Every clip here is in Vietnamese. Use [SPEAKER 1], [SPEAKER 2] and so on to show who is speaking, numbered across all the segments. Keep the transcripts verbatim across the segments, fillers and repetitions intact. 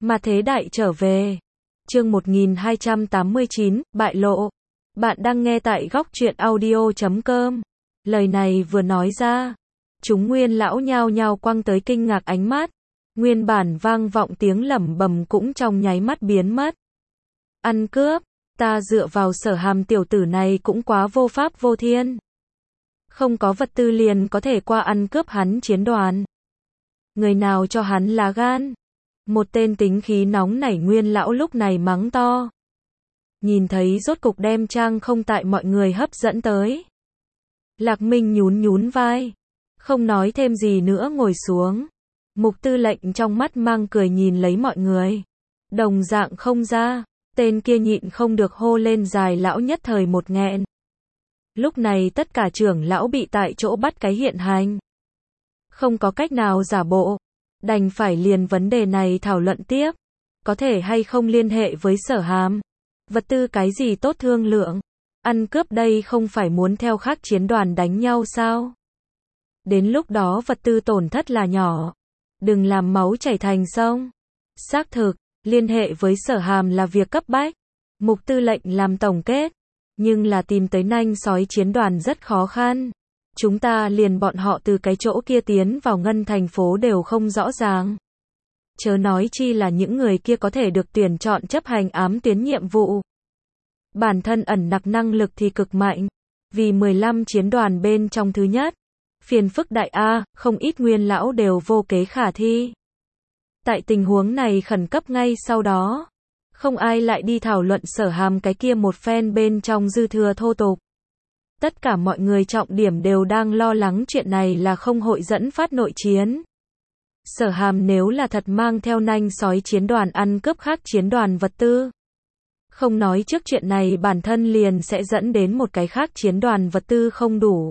[SPEAKER 1] Mà thế đại trở về. Chương một nghìn hai trăm tám mươi chín, bại lộ. Bạn đang nghe tại góc truyện audio chấm com. Lời này vừa nói ra, chúng Nguyên lão nhao nhao quăng tới kinh ngạc ánh mắt. Nguyên bản vang vọng tiếng lẩm bẩm cũng trong nháy mắt biến mất. Ăn cướp, ta dựa vào Sở Hàm tiểu tử này cũng quá vô pháp vô thiên. Không có vật tư liền có thể qua ăn cướp hắn chiến đoàn. Người nào cho hắn lá gan? Một tên tính khí nóng nảy Nguyên lão lúc này mắng to. Nhìn thấy rốt cục đem Trang không tại mọi người hấp dẫn tới. Lạc Minh nhún nhún vai. Không nói thêm gì nữa ngồi xuống. Mục tư lệnh trong mắt mang cười nhìn lấy mọi người. Đồng dạng không ra. Tên kia nhịn không được hô lên dài lão nhất thời một nghẹn. Lúc này tất cả trưởng lão bị tại chỗ bắt cái hiện hành. Không có cách nào giả bộ. Đành phải liền vấn đề này thảo luận tiếp. Có thể hay không liên hệ với Sở Hàm. Vật tư cái gì tốt thương lượng. Ăn cướp đây không phải muốn theo khác chiến đoàn đánh nhau sao? Đến lúc đó vật tư tổn thất là nhỏ. Đừng làm máu chảy thành sông. Xác thực, liên hệ với Sở Hàm là việc cấp bách. Mục tư lệnh làm tổng kết. Nhưng là tìm tới nanh sói chiến đoàn rất khó khăn. Chúng ta liền bọn họ từ cái chỗ kia tiến vào ngân thành phố đều không rõ ràng. Chớ nói chi là những người kia có thể được tuyển chọn chấp hành ám tuyến nhiệm vụ. Bản thân ẩn nặc năng lực thì cực mạnh. Vì mười lăm chiến đoàn bên trong thứ nhất. Phiền phức đại A, không ít Nguyên lão đều vô kế khả thi. Tại tình huống này khẩn cấp ngay sau đó. Không ai lại đi thảo luận Sở Hàm cái kia một phen bên trong dư thừa thô tục. Tất cả mọi người trọng điểm đều đang lo lắng chuyện này là không hội dẫn phát nội chiến. Sở Hàm nếu là thật mang theo nanh sói chiến đoàn ăn cướp khác chiến đoàn vật tư. Không nói trước chuyện này bản thân liền sẽ dẫn đến một cái khác chiến đoàn vật tư không đủ.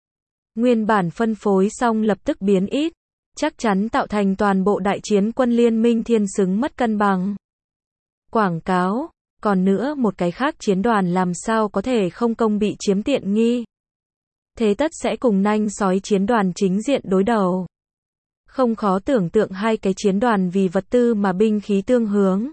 [SPEAKER 1] Nguyên bản phân phối xong lập tức biến ít. Chắc chắn tạo thành toàn bộ đại chiến quân liên minh thiên xứng mất cân bằng. Quảng cáo. Còn nữa một cái khác chiến đoàn làm sao có thể không công bị chiếm tiện nghi. Thế tất sẽ cùng nanh sói chiến đoàn chính diện đối đầu. Không khó tưởng tượng hai cái chiến đoàn vì vật tư mà binh khí tương hướng.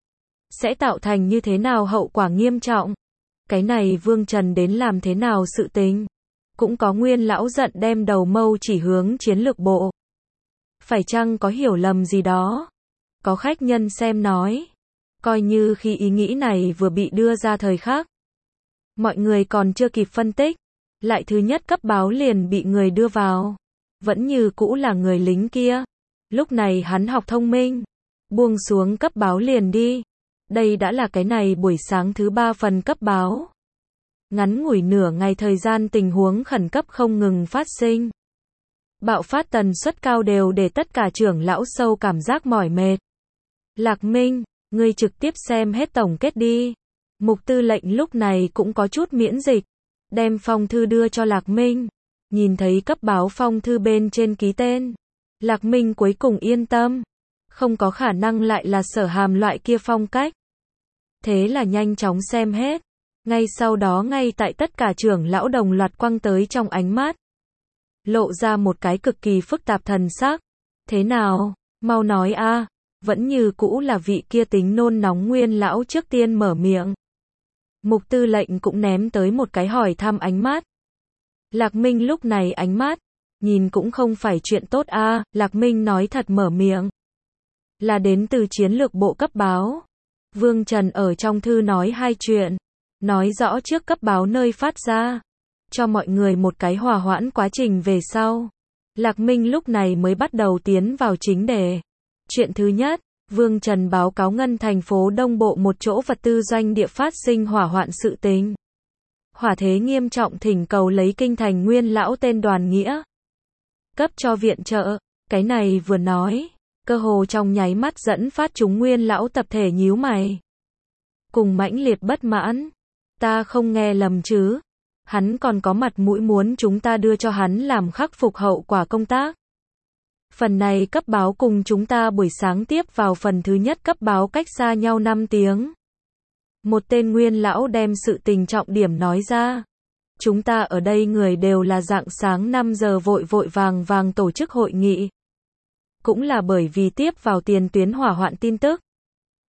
[SPEAKER 1] Sẽ tạo thành như thế nào hậu quả nghiêm trọng. Cái này Vương Trần đến làm thế nào sự tình. Cũng có Nguyên lão giận đem đầu mâu chỉ hướng chiến lược bộ. Phải chăng có hiểu lầm gì đó. Có khách nhân xem nói. Coi như khi ý nghĩ này vừa bị đưa ra thời khắc. Mọi người còn chưa kịp phân tích. Lại thứ nhất cấp báo liền bị người đưa vào. Vẫn như cũ là người lính kia. Lúc này hắn học thông minh. Buông xuống cấp báo liền đi. Đây đã là cái này buổi sáng thứ ba phần cấp báo. Ngắn ngủi nửa ngày thời gian tình huống khẩn cấp không ngừng phát sinh. Bạo phát tần suất cao đều để tất cả trưởng lão sâu cảm giác mỏi mệt. Lạc Minh, ngươi trực tiếp xem hết tổng kết đi. Mục tư lệnh lúc này cũng có chút miễn dịch. Đem phong thư đưa cho Lạc Minh. Nhìn thấy cấp báo phong thư bên trên ký tên. Lạc Minh cuối cùng yên tâm. Không có khả năng lại là Sở Hàm loại kia phong cách. Thế là nhanh chóng xem hết. Ngay sau đó ngay tại tất cả trưởng lão đồng loạt quăng tới trong ánh mắt. Lộ ra một cái cực kỳ phức tạp thần sắc. Thế nào? Mau nói a. Vẫn như cũ là vị kia tính nôn nóng Nguyên lão trước tiên mở miệng. Mục tư lệnh cũng ném tới một cái hỏi thăm ánh mắt. Lạc Minh lúc này ánh mắt. Nhìn cũng không phải chuyện tốt a. Lạc Minh nói thật mở miệng. Là đến từ chiến lược bộ cấp báo. Vương Trần ở trong thư nói hai chuyện. Nói rõ trước cấp báo nơi phát ra. Cho mọi người một cái hòa hoãn quá trình về sau. Lạc Minh lúc này mới bắt đầu tiến vào chính đề. Chuyện thứ nhất, Vương Trần báo cáo ngân thành phố Đông Bộ một chỗ vật tư doanh địa phát sinh hỏa hoạn sự tình. Hỏa thế nghiêm trọng thỉnh cầu lấy kinh thành Nguyên lão tên Đoàn Nghĩa. Cấp cho viện trợ, cái này vừa nói. Cơ hồ trong nháy mắt dẫn phát chúng Nguyên lão tập thể nhíu mày. Cùng mãnh liệt bất mãn. Ta không nghe lầm chứ. Hắn còn có mặt mũi muốn chúng ta đưa cho hắn làm khắc phục hậu quả công tác. Phần này cấp báo cùng chúng ta buổi sáng tiếp vào phần thứ nhất cấp báo cách xa nhau năm tiếng. Một tên Nguyên lão đem sự tình trọng điểm nói ra. Chúng ta ở đây người đều là rạng sáng năm giờ vội vội vàng vàng tổ chức hội nghị. Cũng là bởi vì tiếp vào tiền tuyến hỏa hoạn tin tức.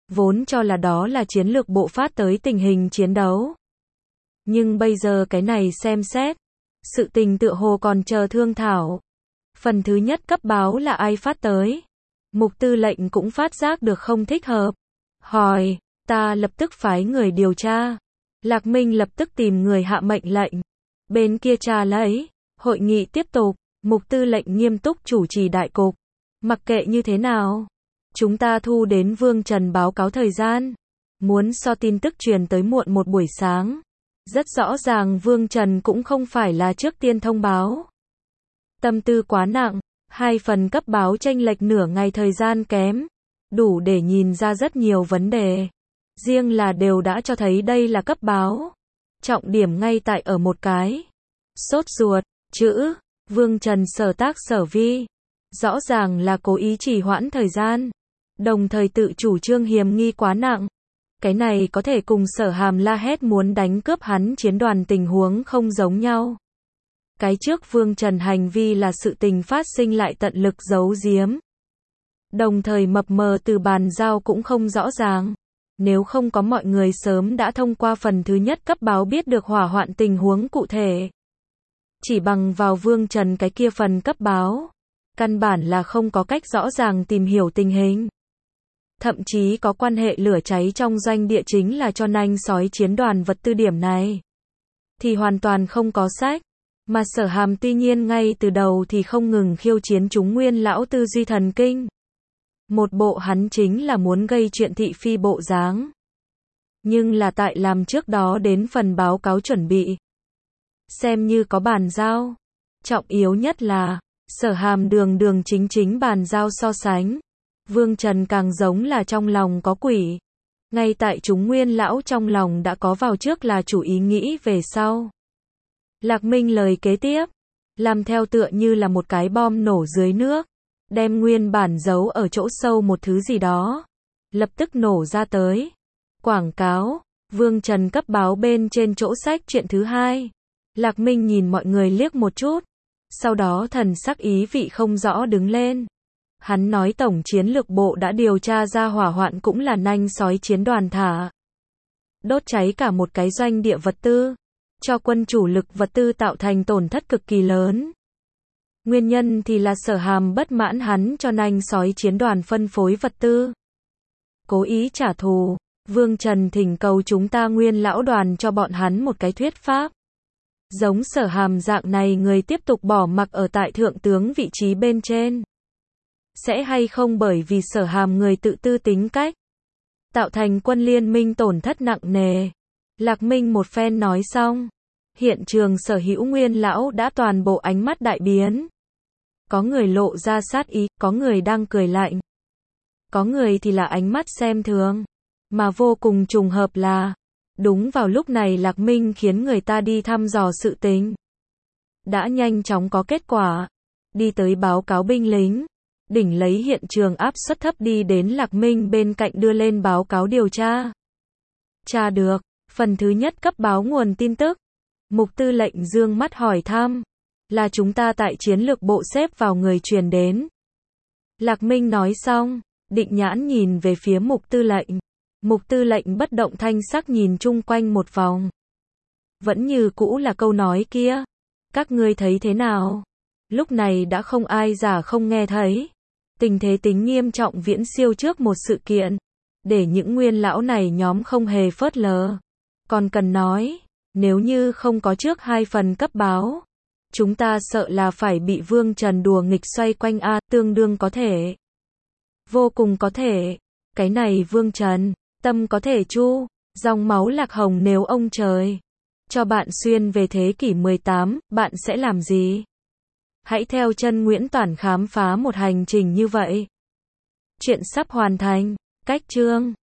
[SPEAKER 1] vốn cho là đó là chiến lược bộ phát tới tình hình chiến đấu. Nhưng bây giờ cái này xem xét, sự tình tựa hồ còn chờ thương thảo. Phần thứ nhất cấp báo là ai phát tới? Mục tư lệnh cũng phát giác được không thích hợp. Hỏi, ta lập tức phái người điều tra. Lạc Minh lập tức tìm người hạ mệnh lệnh. Bên kia tra lấy, hội nghị tiếp tục, mục tư lệnh nghiêm túc chủ trì đại cục. Mặc kệ như thế nào, chúng ta thu đến Vương Trần báo cáo thời gian. Muốn so tin tức truyền tới muộn một buổi sáng. Rất rõ ràng Vương Trần cũng không phải là trước tiên thông báo. Tâm tư quá nặng, hai phần cấp báo chênh lệch nửa ngày thời gian kém, đủ để nhìn ra rất nhiều vấn đề. Riêng là đều đã cho thấy đây là cấp báo. Trọng điểm ngay tại ở một cái. Sốt ruột, chữ, Vương Trần sở tác sở vi. Rõ ràng là cố ý trì hoãn thời gian. Đồng thời tự chủ trương hiểm nghi quá nặng. Cái này có thể cùng Sở Hàm la hét muốn đánh cướp hắn chiến đoàn tình huống không giống nhau. Cái trước Vương Trần hành vi là sự tình phát sinh lại tận lực giấu giếm. Đồng thời mập mờ từ bàn giao cũng không rõ ràng. Nếu không có mọi người sớm đã thông qua phần thứ nhất cấp báo biết được hỏa hoạn tình huống cụ thể. Chỉ bằng vào Vương Trần cái kia phần cấp báo, căn bản là không có cách rõ ràng tìm hiểu tình hình. Thậm chí có quan hệ lửa cháy trong doanh địa chính là cho nanh sói chiến đoàn vật tư điểm này. Thì hoàn toàn không có sách. Mà Sở Hàm tuy nhiên ngay từ đầu thì không ngừng khiêu chiến chúng nguyên lão tư duy thần kinh. Một bộ hắn chính là muốn gây chuyện thị phi bộ dáng. Nhưng là tại làm trước đó đến phần báo cáo chuẩn bị. Xem như có bàn giao. Trọng yếu nhất là, Sở Hàm đường đường chính chính bàn giao so sánh. Vương Trần càng giống là trong lòng có quỷ. Ngay tại chúng nguyên lão trong lòng đã có vào trước là chủ ý nghĩ về sau. Lạc Minh lời kế tiếp, làm theo tựa như là một cái bom nổ dưới nước, đem nguyên bản giấu ở chỗ sâu một thứ gì đó, lập tức nổ ra tới. Quảng cáo, Vương Trần cấp báo bên trên chỗ sách chuyện thứ hai. Lạc Minh nhìn mọi người liếc một chút, sau đó thần sắc ý vị không rõ đứng lên. Hắn nói tổng chiến lược bộ đã điều tra ra hỏa hoạn cũng là nanh sói chiến đoàn thả. Đốt cháy cả một cái doanh địa vật tư. Cho quân chủ lực vật tư tạo thành tổn thất cực kỳ lớn. Nguyên nhân thì là Sở Hàm bất mãn hắn cho nanh sói chiến đoàn phân phối vật tư. Cố ý trả thù, Vương Trần thỉnh cầu chúng ta nguyên lão đoàn cho bọn hắn một cái thuyết pháp. Giống Sở Hàm dạng này người tiếp tục bỏ mặc ở tại thượng tướng vị trí bên trên. Sẽ hay không bởi vì Sở Hàm người tự tư tính cách, tạo thành quân liên minh tổn thất nặng nề. Lạc Minh một phen nói xong, hiện trường sở hữu nguyên lão đã toàn bộ ánh mắt đại biến. Có người lộ ra sát ý, có người đang cười lạnh. Có người thì là ánh mắt xem thường. Mà vô cùng trùng hợp là, đúng vào lúc này Lạc Minh khiến người ta đi thăm dò sự tình. Đã nhanh chóng có kết quả. Đi tới báo cáo binh lính. Đỉnh lấy hiện trường áp suất thấp đi đến Lạc Minh bên cạnh đưa lên báo cáo điều tra. Tra được. Phần thứ nhất cấp báo nguồn tin tức. Mục tư lệnh dương mắt hỏi thăm. Là chúng ta tại chiến lược bộ xếp vào người truyền đến. Lạc Minh nói xong, định nhãn nhìn về phía mục tư lệnh. Mục tư lệnh bất động thanh sắc nhìn chung quanh một vòng. Vẫn như cũ là câu nói kia. Các ngươi thấy thế nào? Lúc này đã không ai giả không nghe thấy. Tình thế tính nghiêm trọng viễn siêu trước một sự kiện. Để những nguyên lão này nhóm không hề phớt lờ. Còn cần nói, nếu như không có trước hai phần cấp báo, chúng ta sợ là phải bị Vương Trần đùa nghịch xoay quanh a, tương đương có thể. Vô cùng có thể. Cái này Vương Trần, tâm có thể chu, dòng máu lạc hồng nếu ông trời cho bạn xuyên về thế kỷ mười tám, bạn sẽ làm gì? Hãy theo chân Nguyễn Toản khám phá một hành trình như vậy. Chuyện sắp hoàn thành, cách chương